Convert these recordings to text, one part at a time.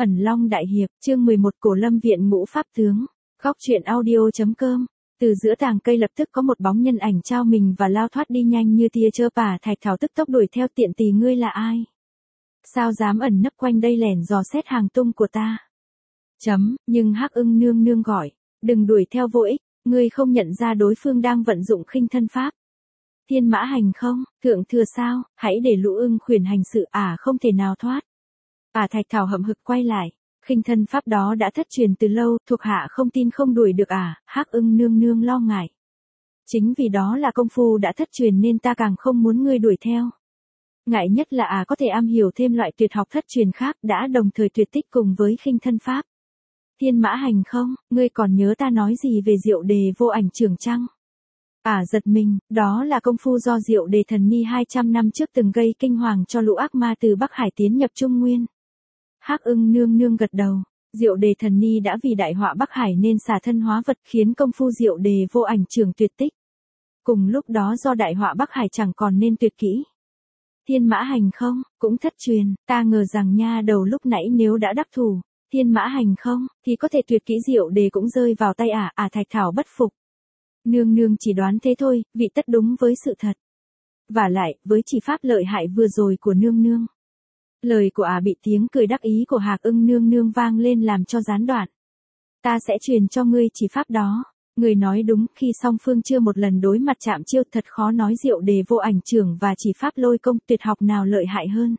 Ẩn Long Đại Hiệp, chương 11 Cổ Lâm Viện Ngũ Pháp Tướng, Góc truyện audio.com. Từ giữa tàng cây lập tức có một bóng nhân ảnh trao mình và lao thoát đi nhanh như tia chớp. Thạch Thảo tức tốc đuổi theo. Tiện tỳ ngươi là ai? Sao dám ẩn nấp quanh đây lẻn dò xét hàng tung của ta? Nhưng Hắc Ưng nương nương gọi, đừng đuổi theo vô ích, ngươi không nhận ra đối phương đang vận dụng khinh thân pháp. Thiên mã hành không, thượng thừa sao, hãy để Lũ Ưng khuyển hành sự. Không thể nào thoát. Thạch Thảo hậm hực quay lại, khinh thân pháp đó đã thất truyền từ lâu, thuộc hạ không tin không đuổi được. Hắc Ưng nương nương lo ngại. Chính vì đó là công phu đã thất truyền nên ta càng không muốn ngươi đuổi theo. Ngại nhất là có thể am hiểu thêm loại tuyệt học thất truyền khác, đã đồng thời tuyệt tích cùng với khinh thân pháp. Thiên mã hành không, ngươi còn nhớ ta nói gì về Diệu Đề vô ảnh trưởng chăng? Giật mình, đó là công phu do Diệu Đề thần ni 200 năm trước từng gây kinh hoàng cho lũ ác ma từ Bắc Hải tiến nhập Trung Nguyên. Hắc Ưng nương nương gật đầu, Diệu Đề thần ni đã vì đại họa Bắc Hải nên xả thân hóa vật, khiến công phu Diệu Đề vô ảnh trưởng tuyệt tích. Cùng lúc đó do đại họa Bắc Hải chẳng còn nên tuyệt kỹ. Thiên mã hành không, cũng thất truyền, ta ngờ rằng nha đầu lúc nãy nếu đã đắc thủ, thiên mã hành không, thì có thể tuyệt kỹ Diệu Đề cũng rơi vào tay Thạch Thảo bất phục. Nương nương chỉ đoán thế thôi, vị tất đúng với sự thật. Vả lại, với chỉ pháp lợi hại vừa rồi của nương nương. Lời của bị tiếng cười đắc ý của Hạc Ưng nương nương vang lên làm cho gián đoạn. Ta sẽ truyền cho ngươi chỉ pháp đó. Người nói đúng, khi song phương chưa một lần đối mặt chạm chiêu thật khó nói Diệu Đề vô ảnh trưởng và chỉ pháp lôi công tuyệt học nào lợi hại hơn.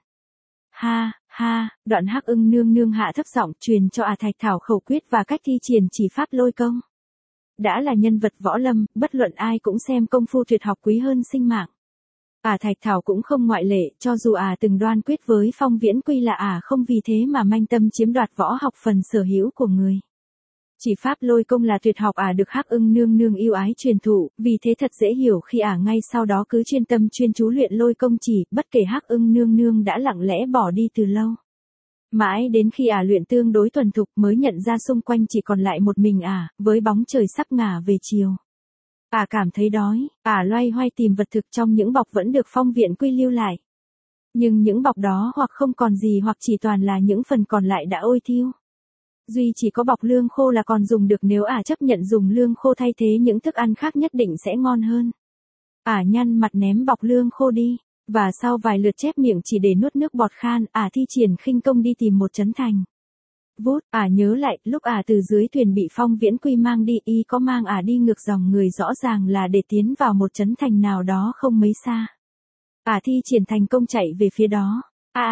Ha, đoạn Hắc Ưng nương nương hạ thấp giọng truyền cho Thạch Thảo khẩu quyết và cách thi triển chỉ pháp lôi công. Đã là nhân vật võ lâm, bất luận ai cũng xem công phu tuyệt học quý hơn sinh mạng. Thạch Thảo cũng không ngoại lệ, cho dù từng đoan quyết với Phong Viễn Quy là không vì thế mà manh tâm chiếm đoạt võ học phần sở hữu của người. Chỉ pháp lôi công là tuyệt học được Hắc Ưng nương nương yêu ái truyền thụ, vì thế thật dễ hiểu khi ngay sau đó cứ chuyên tâm chuyên chú luyện lôi công chỉ, bất kể Hắc Ưng nương nương đã lặng lẽ bỏ đi từ lâu. Mãi đến khi luyện tương đối thuần thục mới nhận ra xung quanh chỉ còn lại một mình với bóng trời sắp ngả về chiều. Cảm thấy đói, loay hoay tìm vật thực trong những bọc vẫn được Phong Viễn Quy lưu lại. Nhưng những bọc đó hoặc không còn gì hoặc chỉ toàn là những phần còn lại đã ôi thiêu. Duy chỉ có bọc lương khô là còn dùng được, nếu chấp nhận dùng lương khô thay thế những thức ăn khác nhất định sẽ ngon hơn. Nhăn mặt ném bọc lương khô đi, và sau vài lượt chép miệng chỉ để nuốt nước bọt khan, thi triển khinh công đi tìm một trấn thành. Vút, nhớ lại, lúc từ dưới thuyền bị Phong Viễn Quy mang đi, y có mang đi ngược dòng người, rõ ràng là để tiến vào một trấn thành nào đó không mấy xa. Thi triển thành công chạy về phía đó.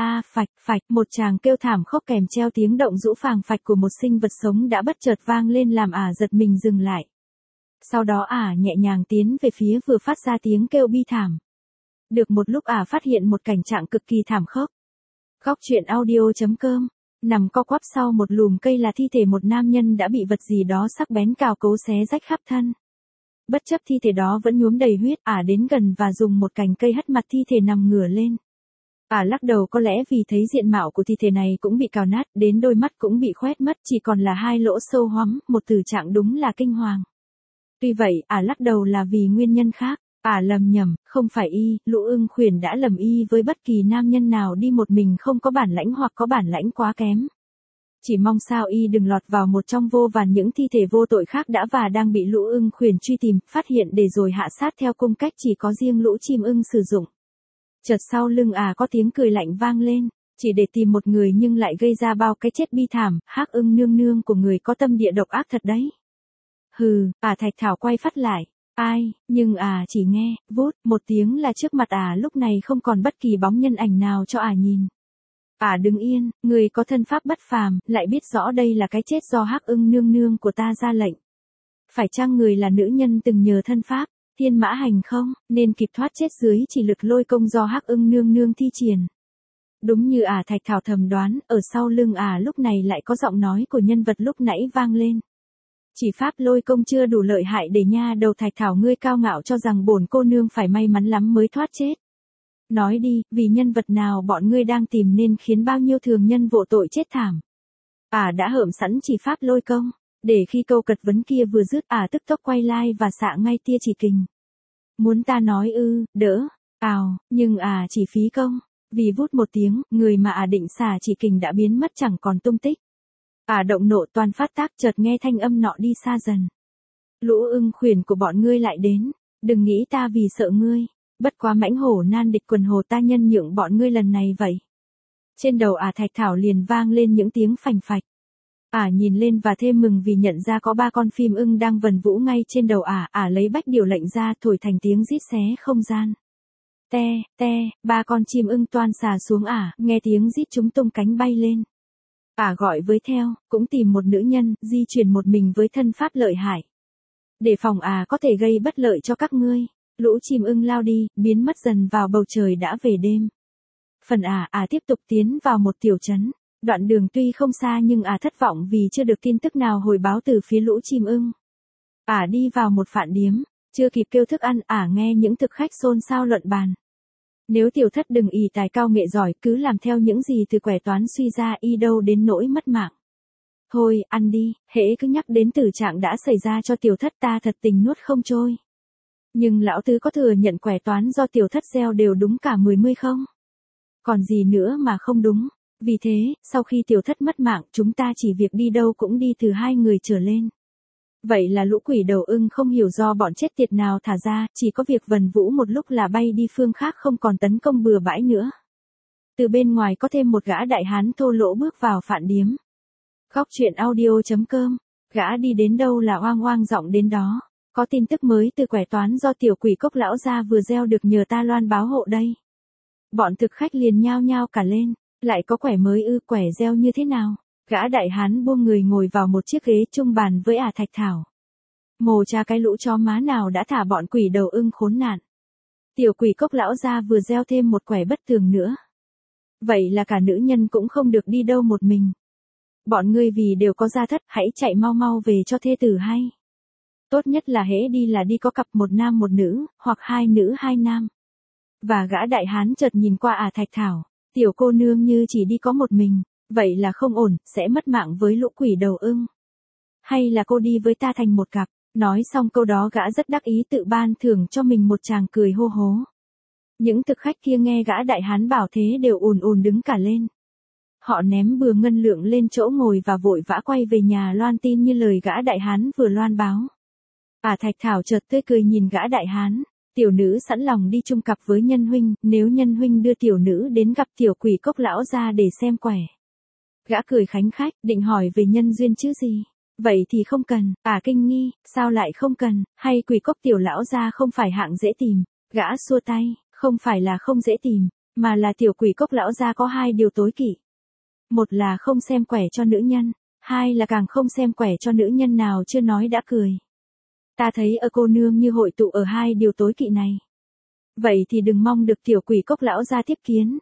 Phạch, một tràng kêu thảm khốc kèm treo tiếng động rũ phàng phạch của một sinh vật sống đã bất chợt vang lên làm giật mình dừng lại. Sau đó nhẹ nhàng tiến về phía vừa phát ra tiếng kêu bi thảm. Được một lúc phát hiện một cảnh trạng cực kỳ thảm khốc. Góc truyện audio.com. Nằm co quắp sau một lùm cây là thi thể một nam nhân đã bị vật gì đó sắc bén cào cấu xé rách khắp thân. Bất chấp thi thể đó vẫn nhuốm đầy huyết, đến gần và dùng một cành cây hất mặt thi thể nằm ngửa lên. Lắc đầu, có lẽ vì thấy diện mạo của thi thể này cũng bị cào nát, đến đôi mắt cũng bị khoét mất, chỉ còn là hai lỗ sâu hoắm, một tử trạng đúng là kinh hoàng. Tuy vậy, lắc đầu là vì nguyên nhân khác. Lầm nhầm, không phải y, Lũ Ưng khuyển đã lầm y với bất kỳ nam nhân nào đi một mình không có bản lãnh hoặc có bản lãnh quá kém. Chỉ mong sao y đừng lọt vào một trong vô vàn những thi thể vô tội khác đã và đang bị Lũ Ưng khuyển truy tìm, phát hiện để rồi hạ sát theo cung cách chỉ có riêng lũ chim ưng sử dụng. Chợt sau lưng có tiếng cười lạnh vang lên, chỉ để tìm một người nhưng lại gây ra bao cái chết bi thảm. Hắc Ưng nương nương của người có tâm địa độc ác thật đấy. Hừ, Thạch Thảo quay phát lại. Nhưng chỉ nghe, vút, một tiếng là trước mặt lúc này không còn bất kỳ bóng nhân ảnh nào cho nhìn. Đứng yên, người có thân pháp bất phàm, lại biết rõ đây là cái chết do Hắc Ưng nương nương của ta ra lệnh. Phải chăng người là nữ nhân từng nhờ thân pháp, thiên mã hành không, nên kịp thoát chết dưới chỉ lực lôi công do Hắc Ưng nương nương thi triển? Đúng như Thạch Thảo thầm đoán, ở sau lưng lúc này lại có giọng nói của nhân vật lúc nãy vang lên. Chỉ pháp lôi công chưa đủ lợi hại để nha đầu Thạch Thảo ngươi cao ngạo cho rằng bổn cô nương phải may mắn lắm mới thoát chết. Nói đi, vì nhân vật nào bọn ngươi đang tìm nên khiến bao nhiêu thường nhân vô tội chết thảm. Đã hởm sẵn chỉ pháp lôi công, để khi câu cật vấn kia vừa dứt tức tốc quay lai và xạ ngay tia chỉ kình. Muốn ta nói ư, đỡ, nhưng chỉ phí công. Vì vút một tiếng, người mà định xả chỉ kình đã biến mất chẳng còn tung tích. Động nộ toàn phát tác, chợt nghe thanh âm nọ đi xa dần. Lũ ưng khuyển của bọn ngươi lại đến, đừng nghĩ ta vì sợ ngươi, bất quá mãnh hổ nan địch quần hồ ta nhân nhượng bọn ngươi lần này vậy. Trên đầu thạch thảo liền vang lên những tiếng phành phạch. Nhìn lên và thêm mừng vì nhận ra có 3 con phim ưng đang vần vũ ngay trên đầu lấy bách điều lệnh ra thổi thành tiếng rít xé không gian. Te, te, 3 con chim ưng toan xà xuống nghe tiếng rít chúng tung cánh bay lên. Gọi với theo, cũng tìm một nữ nhân, di chuyển một mình với thân pháp lợi hại. Để phòng có thể gây bất lợi cho các ngươi, lũ chim ưng lao đi, biến mất dần vào bầu trời đã về đêm. Phần tiếp tục tiến vào một tiểu trấn. Đoạn đường tuy không xa nhưng thất vọng vì chưa được tin tức nào hồi báo từ phía lũ chim ưng. Đi vào một phạn điếm, chưa kịp kêu thức ăn, nghe những thực khách xôn xao luận bàn. Nếu tiểu thất đừng ỷ tài cao nghệ giỏi, cứ làm theo những gì từ quẻ toán suy ra, y đâu đến nỗi mất mạng. Thôi, ăn đi, hễ cứ nhắc đến tử trạng đã xảy ra cho tiểu thất ta thật tình nuốt không trôi. Nhưng lão tứ có thừa nhận quẻ toán do tiểu thất gieo đều đúng cả 10 không? Còn gì nữa mà không đúng? Vì thế, sau khi tiểu thất mất mạng, chúng ta chỉ việc đi đâu cũng đi từ 2 người trở lên. Vậy là lũ quỷ đầu ưng không hiểu do bọn chết tiệt nào thả ra, chỉ có việc vần vũ một lúc là bay đi phương khác không còn tấn công bừa bãi nữa. Từ bên ngoài có thêm một gã đại hán thô lỗ bước vào phạn điếm. Góc truyện audio.com, gã đi đến đâu là oang oang giọng đến đó. Có tin tức mới từ quẻ toán do tiểu quỷ cốc lão gia vừa gieo được nhờ ta loan báo hộ đây. Bọn thực khách liền nhao nhao cả lên. Lại có quẻ mới ư? Quẻ gieo như thế nào? Gã đại hán buông người ngồi vào một chiếc ghế chung bàn với thạch thảo. Mồ cha cái lũ chó má nào đã thả bọn quỷ đầu ưng khốn nạn. Tiểu quỷ cốc lão gia vừa gieo thêm một quẻ bất thường nữa. Vậy là cả nữ nhân cũng không được đi đâu một mình. Bọn ngươi vì đều có gia thất, hãy chạy mau mau về cho thê tử hay. Tốt nhất là hễ đi là đi có cặp một nam một nữ, hoặc 2 nữ 2 nam. Và gã đại hán chợt nhìn qua thạch thảo. Tiểu cô nương như chỉ đi có một mình, vậy là không ổn, sẽ mất mạng với lũ quỷ đầu ưng. Hay là cô đi với ta thành một cặp? Nói xong câu đó gã rất đắc ý tự ban thưởng cho mình một tràng cười hô hố. Những thực khách kia nghe gã đại hán bảo thế đều ùn ùn đứng cả lên. Họ ném bừa ngân lượng lên chỗ ngồi và vội vã quay về nhà loan tin như lời gã đại hán vừa loan báo. Thạch thảo chợt tươi cười nhìn gã đại hán. Tiểu nữ sẵn lòng đi chung cặp với nhân huynh, nếu nhân huynh đưa tiểu nữ đến gặp tiểu quỷ cốc lão gia để xem quẻ. Gã cười khánh khách, định hỏi về nhân duyên chứ gì. Vậy thì không cần. Kinh nghi, sao lại không cần, hay quỷ cốc tiểu lão gia không phải hạng dễ tìm. Gã xua tay, không phải là không dễ tìm, mà là tiểu quỷ cốc lão gia có 2 điều tối kỵ. Một là không xem quẻ cho nữ nhân, 2 là càng không xem quẻ cho nữ nhân nào chưa nói đã cười. Ta thấy cô nương như hội tụ ở 2 điều tối kỵ này. Vậy thì đừng mong được tiểu quỷ cốc lão gia tiếp kiến.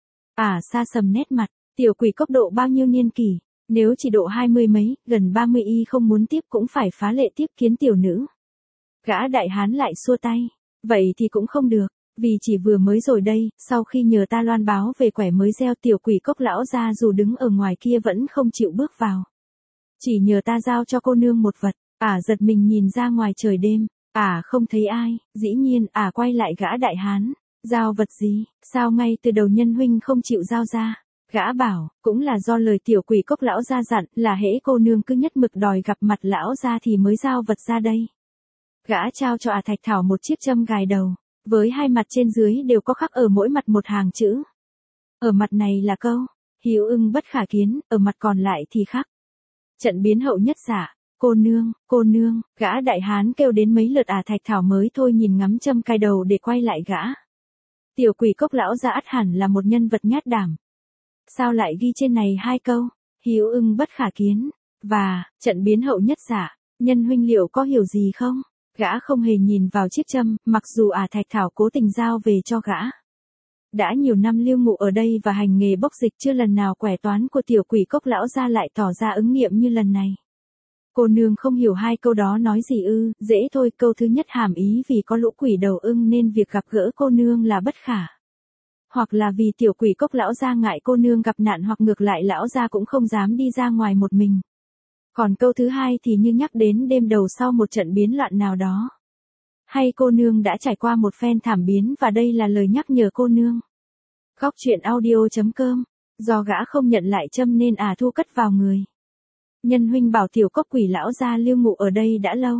Xa sầm nét mặt, tiểu quỷ cốc độ bao nhiêu niên kỷ, nếu chỉ độ 20 mấy, gần 30 y không muốn tiếp cũng phải phá lệ tiếp kiến tiểu nữ. Gã đại hán lại xua tay, vậy thì cũng không được, vì chỉ vừa mới rồi đây, sau khi nhờ ta loan báo về quẻ mới gieo tiểu quỷ cốc lão gia dù đứng ở ngoài kia vẫn không chịu bước vào. Chỉ nhờ ta giao cho cô nương một vật. Giật mình nhìn ra ngoài trời đêm, không thấy ai, dĩ nhiên quay lại gã đại hán, giao vật gì, sao ngay từ đầu nhân huynh không chịu giao ra. Gã bảo, cũng là do lời tiểu quỷ cốc lão gia dặn, là hễ cô nương cứ nhất mực đòi gặp mặt lão gia thì mới giao vật ra đây. Gã trao cho thạch thảo một chiếc châm gài đầu, với 2 mặt trên dưới đều có khắc ở mỗi mặt một hàng chữ. Ở mặt này là câu, hữu ưng bất khả kiến, ở mặt còn lại thì khắc. Trận biến hậu nhất xả. Cô nương, gã đại hán kêu đến mấy lượt thạch thảo mới thôi nhìn ngắm châm cài đầu để quay lại gã. Tiểu quỷ cốc lão gia ắt hẳn là một nhân vật nhát đảm. Sao lại ghi trên này 2 câu, hữu ưng bất khả kiến, và, trận biến hậu nhất xả, nhân huynh liệu có hiểu gì không? Gã không hề nhìn vào chiếc châm, mặc dù thạch thảo cố tình giao về cho gã. Đã nhiều năm lưu ngụ ở đây và hành nghề bốc dịch chưa lần nào quẻ toán của tiểu quỷ cốc lão gia lại tỏ ra ứng nghiệm như lần này. Cô nương không hiểu 2 câu đó nói gì ư? Dễ thôi, câu thứ nhất hàm ý vì có lũ quỷ đầu ưng nên việc gặp gỡ cô nương là bất khả. Hoặc là vì tiểu quỷ cốc lão gia ngại cô nương gặp nạn, hoặc ngược lại lão gia cũng không dám đi ra ngoài một mình. Còn câu thứ 2 thì như nhắc đến đêm đầu sau một trận biến loạn nào đó. Hay cô nương đã trải qua một phen thảm biến và đây là lời nhắc nhở cô nương. Góc truyện audio.com. Do gã không nhận lại châm nên thu cất vào người. Nhân huynh bảo tiểu cốc quỷ lão gia lưu ngụ ở đây đã lâu.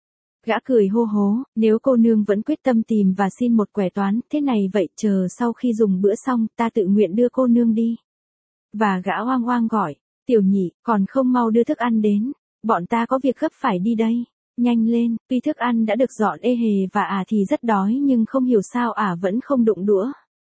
Gã cười hô hố, nếu cô nương vẫn quyết tâm tìm và xin một quẻ toán, thế này vậy chờ sau khi dùng bữa xong ta tự nguyện đưa cô nương đi. Và gã oang oang gọi, tiểu nhị, còn không mau đưa thức ăn đến, bọn ta có việc gấp phải đi đây. Nhanh lên, tuy thức ăn đã được dọn ê hề và thì rất đói nhưng không hiểu sao vẫn không đụng đũa.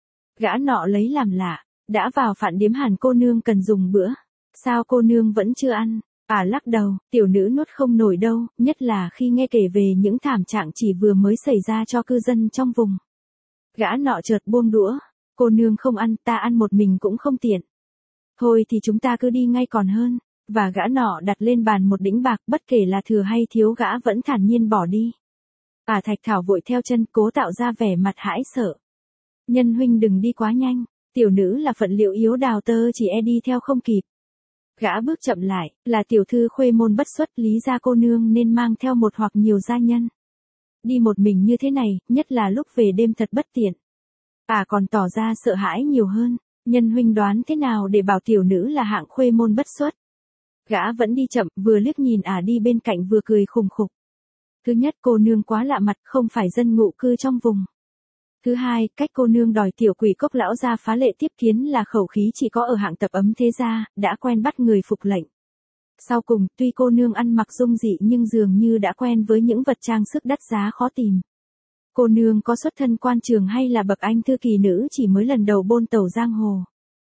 Gã nọ lấy làm lạ, đã vào phạn điếm hẳn cô nương cần dùng bữa. Sao cô nương vẫn chưa ăn? Lắc đầu, tiểu nữ nuốt không nổi đâu, nhất là khi nghe kể về những thảm trạng chỉ vừa mới xảy ra cho cư dân trong vùng. Gã nọ chợt buông đũa, cô nương không ăn, ta ăn một mình cũng không tiện. Thôi thì chúng ta cứ đi ngay còn hơn. Và gã nọ đặt lên bàn một đĩnh bạc, bất kể là thừa hay thiếu gã vẫn thản nhiên bỏ đi. Thạch Thảo vội theo chân, cố tạo ra vẻ mặt hãi sợ. Nhân huynh đừng đi quá nhanh, tiểu nữ là phận liệu yếu đào tơ chỉ đi theo không kịp. Gã bước chậm lại, là tiểu thư khuê môn bất xuất, lý gia cô nương nên mang theo một hoặc nhiều gia nhân. Đi một mình như thế này, nhất là lúc về đêm thật bất tiện. Còn tỏ ra sợ hãi nhiều hơn, nhân huynh đoán thế nào để bảo tiểu nữ là hạng khuê môn bất xuất. Gã vẫn đi chậm, vừa liếc nhìn đi bên cạnh vừa cười khùng khục. Thứ nhất, cô nương quá lạ mặt, không phải dân ngụ cư trong vùng. Thứ hai, cách cô nương đòi tiểu quỷ cốc lão gia phá lệ tiếp kiến là khẩu khí chỉ có ở hạng tập ấm thế gia, đã quen bắt người phục lệnh. Sau cùng, tuy cô nương ăn mặc dung dị nhưng dường như đã quen với những vật trang sức đắt giá khó tìm. Cô nương có xuất thân quan trường hay là bậc anh thư kỳ nữ chỉ mới lần đầu bôn tẩu giang hồ.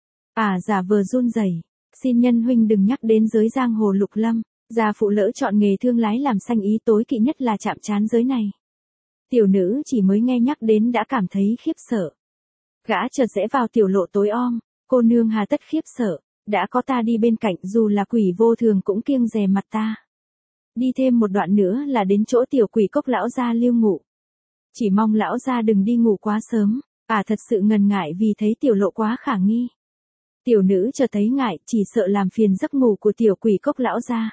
Giả vờ run rẩy. Xin nhân huynh đừng nhắc đến giới giang hồ lục lâm, gia phụ lỡ chọn nghề thương lái làm sanh ý tối kỵ nhất là chạm trán giới này. Tiểu nữ chỉ mới nghe nhắc đến đã cảm thấy khiếp sợ. Gã chợt rẽ vào tiểu lộ tối om, cô nương hà tất khiếp sợ, đã có ta đi bên cạnh dù là quỷ vô thường cũng kiêng dè mặt ta. Đi thêm một đoạn nữa là đến chỗ tiểu quỷ cốc lão gia lưu ngụ. Chỉ mong lão gia đừng đi ngủ quá sớm, thật sự ngần ngại vì thấy tiểu lộ quá khả nghi. Tiểu nữ chợt thấy ngại, chỉ sợ làm phiền giấc ngủ của tiểu quỷ cốc lão gia.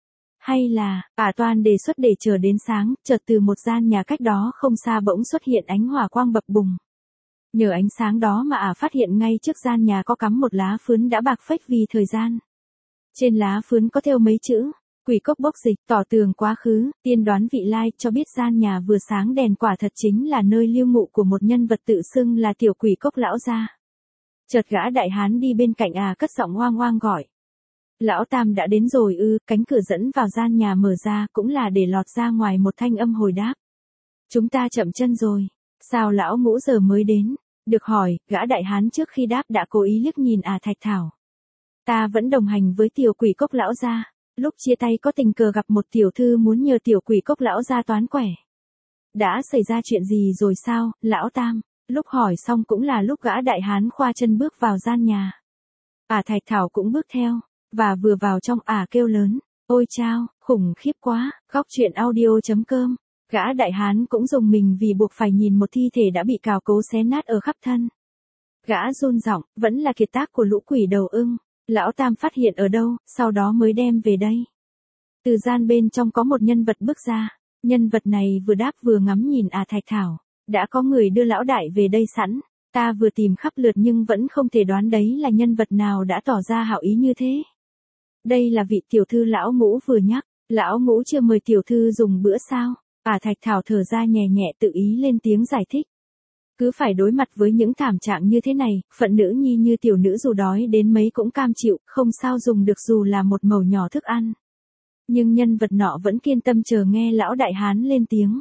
Hay là, toan đề xuất để chờ đến sáng, chợt từ một gian nhà cách đó không xa bỗng xuất hiện ánh hỏa quang bập bùng. Nhờ ánh sáng đó mà phát hiện ngay trước gian nhà có cắm một lá phướn đã bạc phách vì thời gian. Trên lá phướn có thêu mấy chữ, quỷ cốc bốc dịch, tỏ tường quá khứ, tiên đoán vị lai, cho biết gian nhà vừa sáng đèn quả thật chính là nơi lưu ngụ của một nhân vật tự xưng là tiểu quỷ cốc lão gia. Chợt gã đại hán đi bên cạnh cất giọng hoang hoang gọi. Lão Tam đã đến rồi ư? Cánh cửa dẫn vào gian nhà mở ra cũng là để lọt ra ngoài một thanh âm hồi đáp. Chúng ta chậm chân rồi. Sao lão Ngũ giờ mới đến? Được hỏi, gã đại hán trước khi đáp đã cố ý liếc nhìn Thạch Thảo. Ta vẫn đồng hành với tiểu quỷ cốc lão gia. Lúc chia tay có tình cờ gặp một tiểu thư muốn nhờ tiểu quỷ cốc lão gia toán quẻ. Đã xảy ra chuyện gì rồi sao, lão Tam? Lúc hỏi xong cũng là lúc gã đại hán khoa chân bước vào gian nhà. Thạch Thảo cũng bước theo, và vừa vào trong kêu lớn, ôi chao, khủng khiếp quá. Góc truyện audio.com. Gã đại hán cũng rùng mình vì buộc phải nhìn một thi thể đã bị cào cấu xé nát ở khắp thân. Gã run giọng, vẫn là kiệt tác của lũ quỷ đầu ưng. Lão Tam phát hiện ở đâu, sau đó mới đem về đây. Từ gian bên trong có một nhân vật bước ra. Nhân vật này vừa đáp vừa ngắm nhìn Thạch Thảo. Đã có người đưa lão đại về đây sẵn, ta vừa tìm khắp lượt nhưng vẫn không thể đoán đấy là nhân vật nào đã tỏ ra hảo ý như thế. Đây là vị tiểu thư lão Ngũ vừa nhắc, lão Ngũ chưa mời tiểu thư dùng bữa sao? Thạch Thảo thở ra nhẹ nhẹ tự ý lên tiếng giải thích. Cứ phải đối mặt với những thảm trạng như thế này, phận nữ nhi như tiểu nữ dù đói đến mấy cũng cam chịu, không sao dùng được dù là một mẩu nhỏ thức ăn. Nhưng nhân vật nọ vẫn kiên tâm chờ nghe lão đại hán lên tiếng.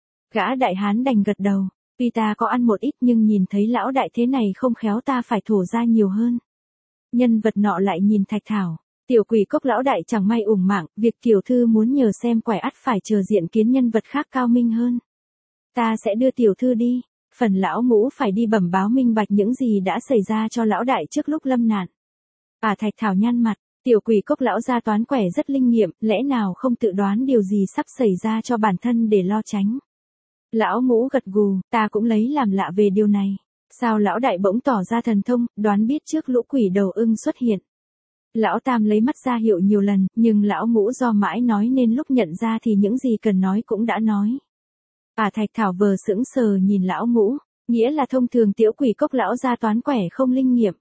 Gã đại hán đành gật đầu, tuy ta có ăn một ít nhưng nhìn thấy lão đại thế này không khéo ta phải thổ ra nhiều hơn. Nhân vật nọ lại nhìn Thạch Thảo, tiểu quỷ cốc lão đại chẳng may ủng mạng, việc tiểu thư muốn nhờ xem quẻ ắt phải chờ diện kiến nhân vật khác cao minh hơn. Ta sẽ đưa tiểu thư đi, phần lão Ngũ phải đi bẩm báo minh bạch những gì đã xảy ra cho lão đại trước lúc lâm nạn. Thạch Thảo nhăn mặt, tiểu quỷ cốc lão gia toán quẻ rất linh nghiệm, lẽ nào không tự đoán điều gì sắp xảy ra cho bản thân để lo tránh. Lão Ngũ gật gù, ta cũng lấy làm lạ về điều này. Sao lão đại bỗng tỏ ra thần thông, đoán biết trước lũ quỷ đầu ưng xuất hiện. Lão Tam lấy mắt ra hiệu nhiều lần, nhưng lão Ngũ do mãi nói nên lúc nhận ra thì những gì cần nói cũng đã nói. Thạch Thảo vờ sững sờ nhìn lão Ngũ, Nghĩa là thông thường tiểu quỷ cốc lão gia toán quẻ không linh nghiệm.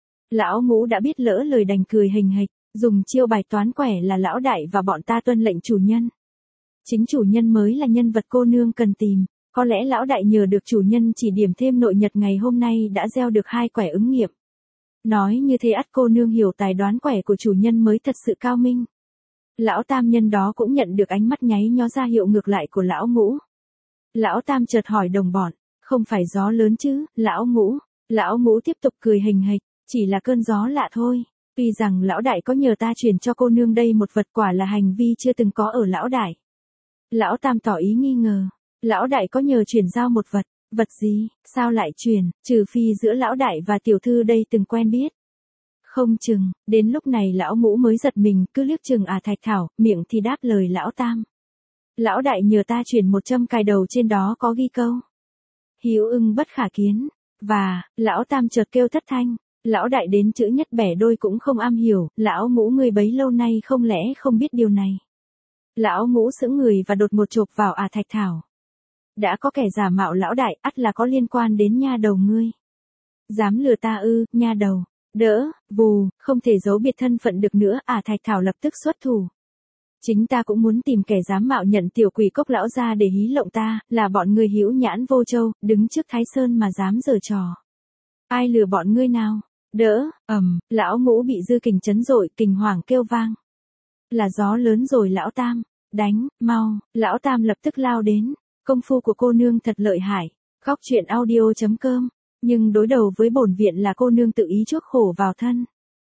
Lão Ngũ đã biết lỡ lời đành cười hình hịch, dùng chiêu bài toán quẻ là lão đại và bọn ta tuân lệnh chủ nhân. Chính chủ nhân mới là nhân vật cô nương cần tìm, có lẽ lão đại nhờ được chủ nhân chỉ điểm thêm nội nhật ngày hôm nay đã gieo được 2 quẻ ứng nghiệm. Nói như thế ắt cô nương hiểu tài đoán quẻ của chủ nhân mới thật sự cao minh. Lão Tam nhân đó cũng nhận được ánh mắt nháy nhó ra hiệu ngược lại của lão Ngũ. Lão Tam chợt hỏi đồng bọn, không phải gió lớn chứ, lão Ngũ. Lão Ngũ tiếp tục cười hình hịch, chỉ là cơn gió lạ thôi. Tuy rằng lão đại có nhờ ta chuyển cho cô nương đây một vật quả là hành vi chưa từng có ở lão đại. Lão Tam tỏ ý nghi ngờ, lão đại có nhờ chuyển giao một vật, vật gì, sao lại chuyển, trừ phi giữa lão đại và tiểu thư đây từng quen biết. Không chừng, đến lúc này lão Ngũ mới giật mình, cứ liếc chừng Thạch Thảo, miệng thì đáp lời lão Tam. Lão đại nhờ ta chuyển một châm cài đầu trên đó có ghi câu. Hữu ưng bất khả kiến, và, lão Tam chợt kêu thất thanh, lão đại đến chữ nhất bẻ đôi cũng không am hiểu, lão Ngũ người bấy lâu nay không lẽ không biết điều này. Lão Ngũ sững người và đột một chộp vào Thạch Thảo. Đã có kẻ giả mạo lão đại, ắt là có liên quan đến nha đầu ngươi. Dám lừa ta ư, nha đầu. Đỡ, vù, không thể giấu biệt thân phận được nữa, Thạch Thảo lập tức xuất thủ. Chính ta cũng muốn tìm kẻ dám mạo nhận tiểu quỷ cốc lão ra để hí lộng ta, là bọn ngươi hữu nhãn vô châu, đứng trước Thái Sơn mà dám giở trò. Ai lừa bọn ngươi nào? Đỡ, lão Ngũ bị dư kình chấn dội, kình hoàng kêu vang. Là gió lớn rồi lão Tam, đánh, mau, lão Tam lập tức lao đến, công phu của cô nương thật lợi hại, góc truyện audio.com, nhưng đối đầu với bổn viện là cô nương tự ý chuốc khổ vào thân.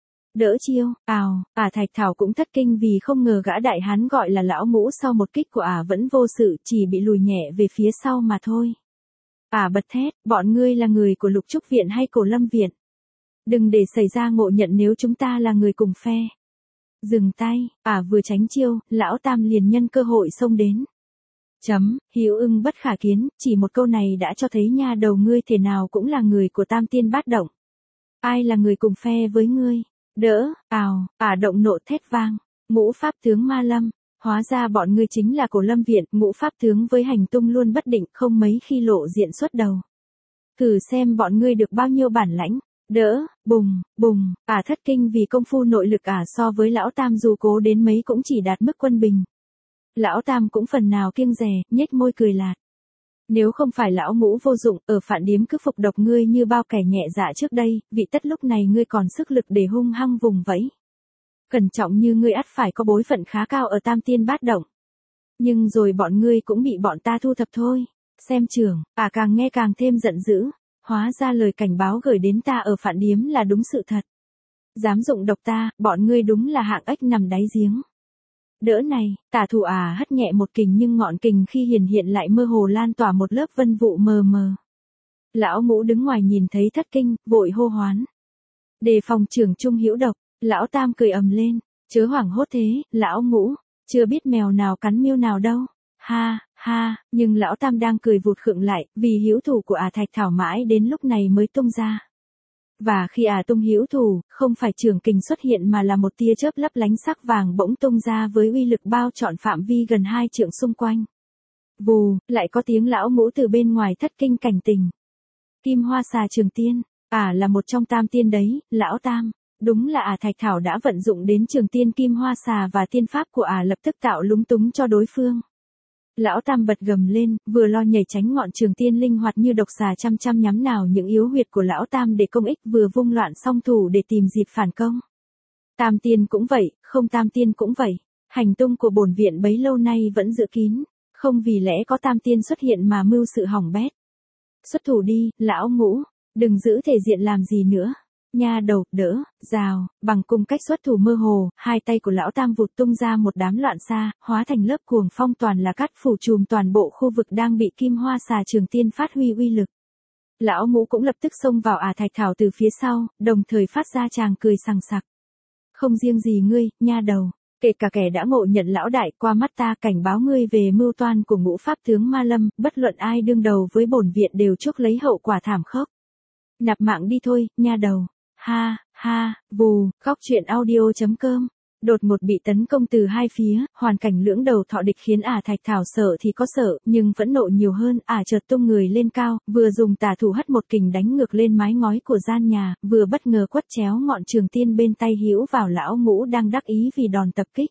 Đỡ chiêu, Thạch Thảo cũng thất kinh vì không ngờ gã đại hán gọi là lão Ngũ sau một kích của vẫn vô sự, chỉ bị lùi nhẹ về phía sau mà thôi. Bật thét, bọn ngươi là người của Lục Trúc Viện hay Cổ Lâm Viện? Đừng để xảy ra ngộ nhận nếu chúng ta là người cùng phe. Dừng tay, vừa tránh chiêu, lão Tam liền nhân cơ hội xông đến. Hữu ưng bất khả kiến, chỉ một câu này đã cho thấy nha đầu ngươi thể nào cũng là người của Tam Tiên Bát Động. Ai là người cùng phe với ngươi? Đỡ, động nộ thét vang, Ngũ pháp tướng Ma Lâm, hóa ra bọn ngươi chính là Cổ Lâm Viện, Ngũ pháp tướng với hành tung luôn bất định, không mấy khi lộ diện xuất đầu. Thử xem bọn ngươi được bao nhiêu bản lãnh. Đỡ, bùng, thất kinh vì công phu nội lực so với lão Tam dù cố đến mấy cũng chỉ đạt mức quân bình. Lão Tam cũng phần nào kiêng dè, nhếch môi cười lạt. Nếu không phải lão Ngũ vô dụng, ở Phạn Điếm cứ phục độc ngươi như bao kẻ nhẹ dạ trước đây, vị tất lúc này ngươi còn sức lực để hung hăng vùng vẫy. Cẩn trọng như ngươi ắt phải có bối phận khá cao ở Tam Tiên Bát Động. Nhưng rồi bọn ngươi cũng bị bọn ta thu thập thôi. Xem trưởng, càng nghe càng thêm giận dữ. Hóa ra lời cảnh báo gửi đến ta ở Phạn Điếm là đúng sự thật. Dám dụng độc ta, bọn ngươi đúng là hạng ếch nằm đáy giếng. Đỡ này, tả thủ hất nhẹ một kình nhưng ngọn kình khi hiện lại mơ hồ lan tỏa một lớp vân vụ mờ mờ. Lão Ngũ đứng ngoài nhìn thấy thất kinh, vội hô hoán. Đề phòng trưởng trung hữu độc, lão Tam cười ầm lên, chớ hoảng hốt thế, lão Ngũ, chưa biết mèo nào cắn miêu nào đâu. Ha, nhưng lão Tam đang cười vụt khựng lại, vì hữu thủ của Thạch Thảo mãi đến lúc này mới tung ra. Và khi tung hữu thủ, không phải trường kình xuất hiện mà là một tia chớp lấp lánh sắc vàng bỗng tung ra với uy lực bao trọn phạm vi gần 2 trượng xung quanh. Vù, lại có tiếng lão Ngũ từ bên ngoài thất kinh cảnh tình. Kim Hoa Xà Trường Tiên, là một trong Tam Tiên đấy, lão Tam. Đúng là Thạch Thảo đã vận dụng đến Trường Tiên Kim Hoa Xà và tiên pháp của lập tức tạo lúng túng cho đối phương. Lão Tam bật gầm lên, vừa lo nhảy tránh ngọn trường tiên linh hoạt như độc xà chăm nhắm nào những yếu huyệt của lão Tam để công ích, vừa vung loạn song thủ để tìm dịp phản công. Tam tiên cũng vậy, không tam tiên cũng vậy. Hành tung của bổn viện bấy lâu nay vẫn giữ kín, không vì lẽ có tam tiên xuất hiện mà mưu sự hỏng bét. Xuất thủ đi, lão Ngũ, đừng giữ thể diện làm gì nữa. Nha đầu, đỡ, rào, bằng cung cách xuất thủ mơ hồ, hai tay của lão Tam vụt tung ra một đám loạn sa, hóa thành lớp cuồng phong toàn là cát phủ trùm toàn bộ khu vực đang bị Kim Hoa Xà Trường Tiên phát huy uy lực. Lão Ngũ cũng lập tức xông vào Thạch Thảo từ phía sau, đồng thời phát ra tràng cười sằng sặc. Không riêng gì ngươi, nha đầu, kể cả kẻ đã ngộ nhận lão đại, qua mắt ta cảnh báo ngươi về mưu toan của Ngũ pháp tướng Ma Lâm, bất luận ai đương đầu với bổn viện đều chuốc lấy hậu quả thảm khốc. Nạp mạng đi thôi, nha đầu. Ha, vù, góc truyện audio.com đột ngột bị tấn công từ hai phía, hoàn cảnh lưỡng đầu thọ địch khiến Thạch Thảo sợ thì có sợ, nhưng phẫn nộ nhiều hơn, chợt tung người lên cao, vừa dùng tà thủ hất một kình đánh ngược lên mái ngói của gian nhà, vừa bất ngờ quất chéo ngọn trường tiên bên tay hữu vào lão ngũ đang đắc ý vì đòn tập kích.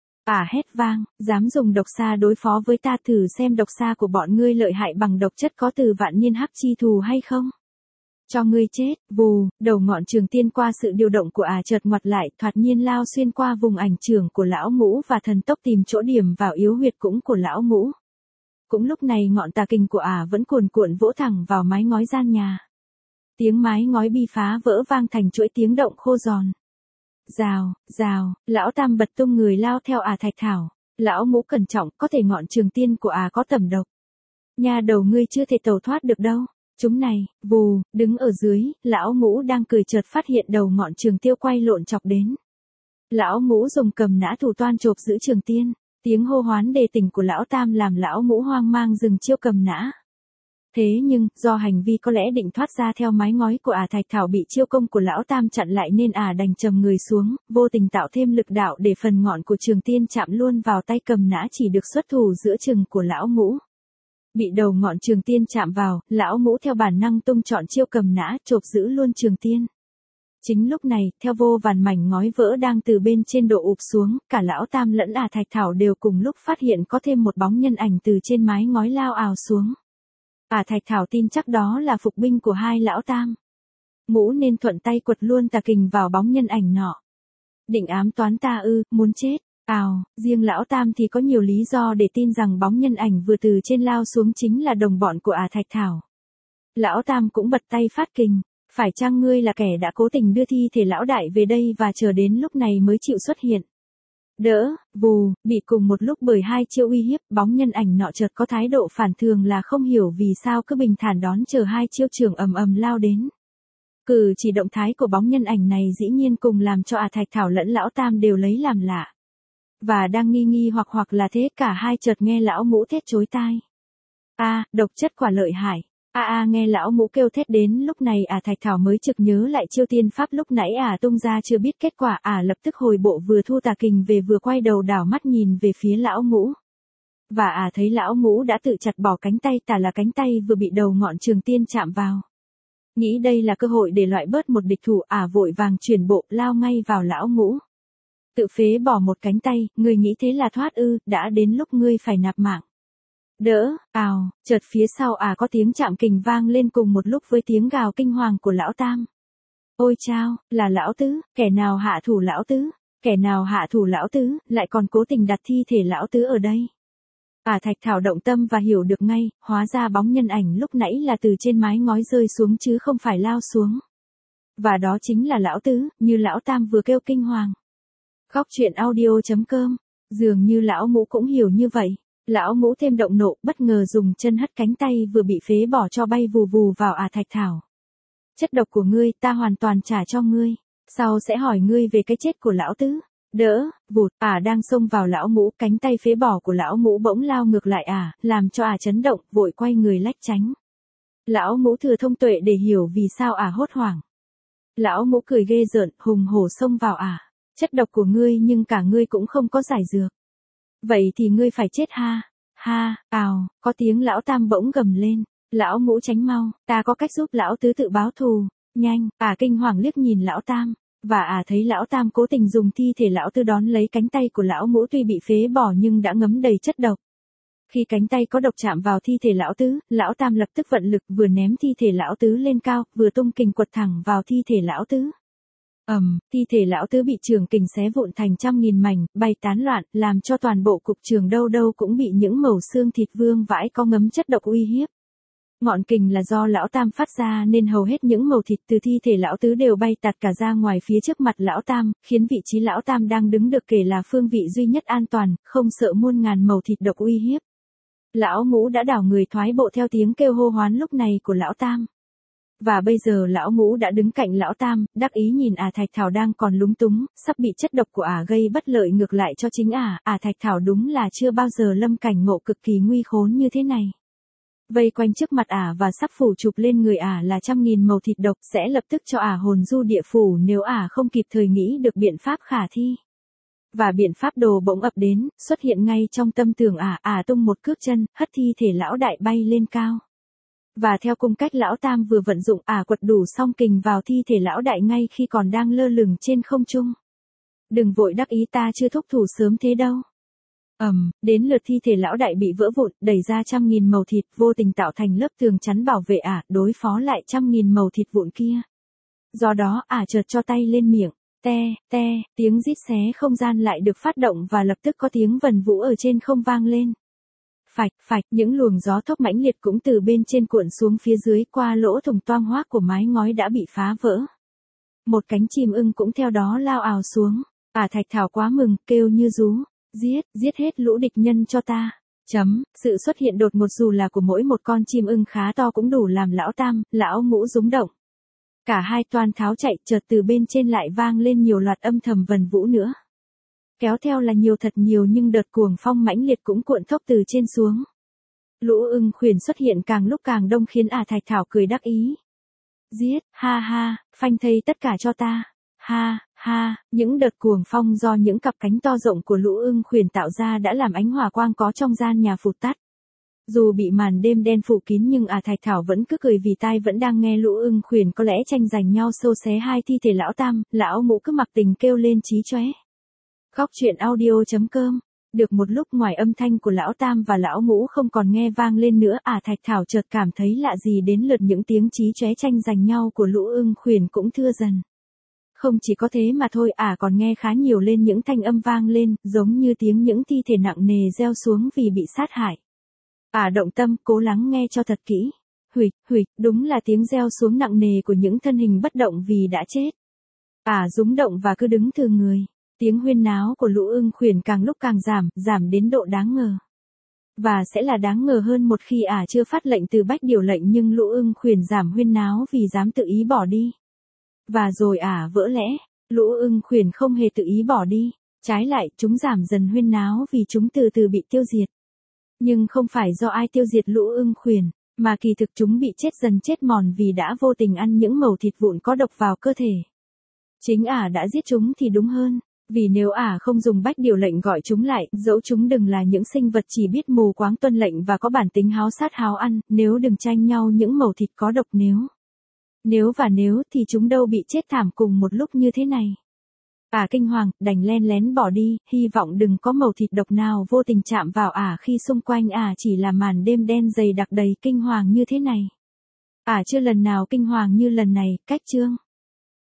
Hét vang, dám dùng độc xa đối phó với ta, thử xem độc xa của bọn ngươi lợi hại bằng độc chất có từ vạn niên hắc chi thù hay không? Cho ngươi chết, vù, đầu ngọn trường tiên qua sự điều động của chợt ngoặt lại, thoạt nhiên lao xuyên qua vùng ảnh trường của lão ngũ và thần tốc tìm chỗ điểm vào yếu huyệt cũng của lão ngũ. Cũng lúc này ngọn tà kình của vẫn cuồn cuộn vỗ thẳng vào mái ngói gian nhà. Tiếng mái ngói bi phá vỡ vang thành chuỗi tiếng động khô giòn. Rào, rào, lão tam bật tung người lao theo Thạch Thảo. Lão ngũ cẩn trọng, có thể ngọn trường tiên của có tẩm độc. Nhà đầu ngươi chưa thể tẩu thoát được đâu. Chúng này, vù, đứng ở dưới, lão ngũ đang cười chợt phát hiện đầu ngọn trường tiêu quay lộn chọc đến. Lão ngũ dùng cầm nã thủ toan chộp giữ trường tiên. Tiếng hô hoán đề tỉnh của lão tam làm lão ngũ hoang mang dừng chiêu cầm nã. Thế nhưng, do hành vi có lẽ định thoát ra theo mái ngói của Thạch Thảo bị chiêu công của lão tam chặn lại nên đành trầm người xuống, vô tình tạo thêm lực đạo để phần ngọn của trường tiên chạm luôn vào tay cầm nã chỉ được xuất thủ giữa chừng của lão ngũ. Bị đầu ngọn trường tiên chạm vào, lão ngũ theo bản năng tung chọn chiêu cầm nã chộp giữ luôn trường tiên. Chính lúc này, theo vô vàn mảnh ngói vỡ đang từ bên trên đổ ụp xuống, cả lão tam lẫn Thạch Thảo đều cùng lúc phát hiện có thêm một bóng nhân ảnh từ trên mái ngói lao ào xuống. Thạch Thảo tin chắc đó là phục binh của hai lão tam. Ngũ nên thuận tay quật luôn tà kình vào bóng nhân ảnh nọ. Định ám toán ta ư, muốn chết. Riêng lão tam thì có nhiều lý do để tin rằng bóng nhân ảnh vừa từ trên lao xuống chính là đồng bọn của Thạch Thảo. Lão tam cũng bật tay phát kình. Phải chăng ngươi là kẻ đã cố tình đưa thi thể lão đại về đây và chờ đến lúc này mới chịu xuất hiện? Đỡ, vù, bị cùng một lúc bởi hai chiêu uy hiếp, bóng nhân ảnh nọ chợt có thái độ phản thường là không hiểu vì sao cứ bình thản đón chờ hai chiêu trường ầm ầm lao đến. Cử chỉ động thái của bóng nhân ảnh này dĩ nhiên cùng làm cho Thạch Thảo lẫn lão tam đều lấy làm lạ. Và đang nghi hoặc là thế cả hai chợt nghe lão ngũ thét chối tai. Độc chất quả lợi hại. Nghe lão ngũ kêu thét đến lúc này Thạch Thảo mới chực nhớ lại chiêu tiên pháp lúc nãy tung ra chưa biết kết quả lập tức hồi bộ vừa thu tà kình về vừa quay đầu đảo mắt nhìn về phía lão ngũ. Và thấy lão ngũ đã tự chặt bỏ cánh tay là cánh tay vừa bị đầu ngọn trường tiên chạm vào. Nghĩ đây là cơ hội để loại bớt một địch thủ vội vàng chuyển bộ lao ngay vào lão ngũ. Tự phế bỏ một cánh tay, ngươi nghĩ thế là thoát ư, đã đến lúc ngươi phải nạp mạng. Đỡ, chợt phía sau có tiếng chạm kình vang lên cùng một lúc với tiếng gào kinh hoàng của lão tam. Ôi chao, là lão tứ, kẻ nào hạ thủ lão tứ, kẻ nào hạ thủ lão tứ, lại còn cố tình đặt thi thể lão tứ ở đây. Thạch Thảo động tâm và hiểu được ngay, hóa ra bóng nhân ảnh lúc nãy là từ trên mái ngói rơi xuống chứ không phải lao xuống. Và đó chính là lão tứ, như lão tam vừa kêu kinh hoàng. Khóc chuyện audio.com, dường như lão ngũ cũng hiểu như vậy. Lão ngũ thêm động nộ, bất ngờ dùng chân hất cánh tay vừa bị phế bỏ cho bay vù vù vào Thạch Thảo. Chất độc của ngươi, ta hoàn toàn trả cho ngươi. Sau sẽ hỏi ngươi về cái chết của lão tứ. Đỡ, vụt, đang xông vào lão ngũ, cánh tay phế bỏ của lão ngũ bỗng lao ngược lại làm cho chấn động, vội quay người lách tránh. Lão ngũ thừa thông tuệ để hiểu vì sao hốt hoảng. Lão ngũ cười ghê rợn, hùng hổ xông vào chất độc của ngươi nhưng cả ngươi cũng không có giải dược. Vậy thì ngươi phải chết ha, có tiếng lão tam bỗng gầm lên. Lão ngũ tránh mau, ta có cách giúp lão tứ tự báo thù, nhanh, kinh hoàng liếc nhìn lão tam, và thấy lão tam cố tình dùng thi thể lão tứ đón lấy cánh tay của lão ngũ tuy bị phế bỏ nhưng đã ngấm đầy chất độc. Khi cánh tay có độc chạm vào thi thể lão tứ, lão tam lập tức vận lực vừa ném thi thể lão tứ lên cao, vừa tung kình quật thẳng vào thi thể lão tứ. Thi thể lão tứ bị trường kình xé vụn thành trăm nghìn mảnh, bay tán loạn, làm cho toàn bộ cục trường đâu đâu cũng bị những mẩu xương thịt vương vãi có ngấm chất độc uy hiếp. Ngọn kình là do lão tam phát ra nên hầu hết những mẩu thịt từ thi thể lão tứ đều bay tạt cả ra ngoài phía trước mặt lão tam, khiến vị trí lão tam đang đứng được kể là phương vị duy nhất an toàn, không sợ muôn ngàn mẩu thịt độc uy hiếp. Lão ngũ đã đảo người thoái bộ theo tiếng kêu hô hoán lúc này của lão tam. Và bây giờ lão ngũ đã đứng cạnh lão tam, đắc ý nhìn Thạch Thảo đang còn lúng túng, sắp bị chất độc của gây bất lợi ngược lại cho chính Thạch Thảo đúng là chưa bao giờ lâm cảnh ngộ cực kỳ nguy khốn như thế này. Vây quanh trước mặt và sắp phủ chụp lên người là trăm nghìn màu thịt độc sẽ lập tức cho hồn du địa phủ nếu không kịp thời nghĩ được biện pháp khả thi. Và biện pháp đồ bỗng ập đến, xuất hiện ngay trong tâm tưởng tung một cước chân, hất thi thể lão đại bay lên cao. Và theo cung cách lão tam vừa vận dụng quật đủ song kình vào thi thể lão đại ngay khi còn đang lơ lửng trên không trung. Đừng vội đắc ý, ta chưa thúc thủ sớm thế đâu. Đến lượt thi thể lão đại bị vỡ vụn, đẩy ra trăm nghìn mẩu thịt, vô tình tạo thành lớp tường chắn bảo vệ đối phó lại trăm nghìn mẩu thịt vụn kia. Do đó chợt cho tay lên miệng, tiếng rít xé không gian lại được phát động và lập tức có tiếng vần vũ ở trên không vang lên. Phạch, những luồng gió thốc mãnh liệt cũng từ bên trên cuộn xuống phía dưới qua lỗ thủng toang hoác của mái ngói đã bị phá vỡ. Một cánh chim ưng cũng theo đó lao ào xuống. Thạch Thảo quá mừng, kêu như rú. Giết hết lũ địch nhân cho ta. Sự xuất hiện đột ngột dù là của mỗi một con chim ưng khá to cũng đủ làm lão tam, lão ngũ rúng động. Cả hai toan tháo chạy, chợt từ bên trên lại vang lên nhiều loạt âm thầm vần vũ nữa. Kéo theo là thật nhiều nhưng đợt cuồng phong mãnh liệt cũng cuộn thốc từ trên xuống. Lũ ưng khuyển xuất hiện càng lúc càng đông khiến Thạch Thảo cười đắc ý. Giết, ha, phanh thây tất cả cho ta. Ha, những đợt cuồng phong do những cặp cánh to rộng của lũ ưng khuyển tạo ra đã làm ánh hỏa quang có trong gian nhà phụt tắt. Dù bị màn đêm đen phủ kín nhưng Thạch Thảo vẫn cứ cười vì tai vẫn đang nghe lũ ưng khuyển có lẽ tranh giành nhau xâu xé hai thi thể lão tam, lão ngũ cứ mặc tình kêu lên chí chóe. Góc truyện audio.com. Được một lúc ngoài âm thanh của lão tam và lão ngũ không còn nghe vang lên nữa, Thạch Thảo chợt cảm thấy lạ gì đến lượt những tiếng chí chóe tranh giành nhau của lũ ưng khuyển cũng thưa dần. Không chỉ có thế mà thôi, còn nghe khá nhiều lên những thanh âm vang lên, giống như tiếng những thi thể nặng nề gieo xuống vì bị sát hại. Động tâm, cố lắng nghe cho thật kỹ. Huỵch, đúng là tiếng gieo xuống nặng nề của những thân hình bất động vì đã chết. Rúng động và cứ đứng thừ người. Tiếng huyên náo của lũ ưng khuyển càng lúc càng giảm đến độ đáng ngờ. Và sẽ là đáng ngờ hơn một khi chưa phát lệnh từ Bách Điều lệnh nhưng lũ ưng khuyển giảm huyên náo vì dám tự ý bỏ đi. Và rồi vỡ lẽ, lũ ưng khuyển không hề tự ý bỏ đi, trái lại chúng giảm dần huyên náo vì chúng từ từ bị tiêu diệt. Nhưng không phải do ai tiêu diệt lũ ưng khuyển, mà kỳ thực chúng bị chết dần chết mòn vì đã vô tình ăn những mẩu thịt vụn có độc vào cơ thể. Chính đã giết chúng thì đúng hơn, vì nếu không dùng Bách Điều lệnh gọi chúng lại, dẫu chúng đừng là những sinh vật chỉ biết mù quáng tuân lệnh và có bản tính háo sát háo ăn, nếu đừng tranh nhau những mẩu thịt có độc Nếu thì chúng đâu bị chết thảm cùng một lúc như thế này. Kinh hoàng, đành len lén bỏ đi, hy vọng đừng có mẩu thịt độc nào vô tình chạm vào khi xung quanh chỉ là màn đêm đen dày đặc đầy kinh hoàng như thế này. Chưa lần nào kinh hoàng như lần này, cách chương.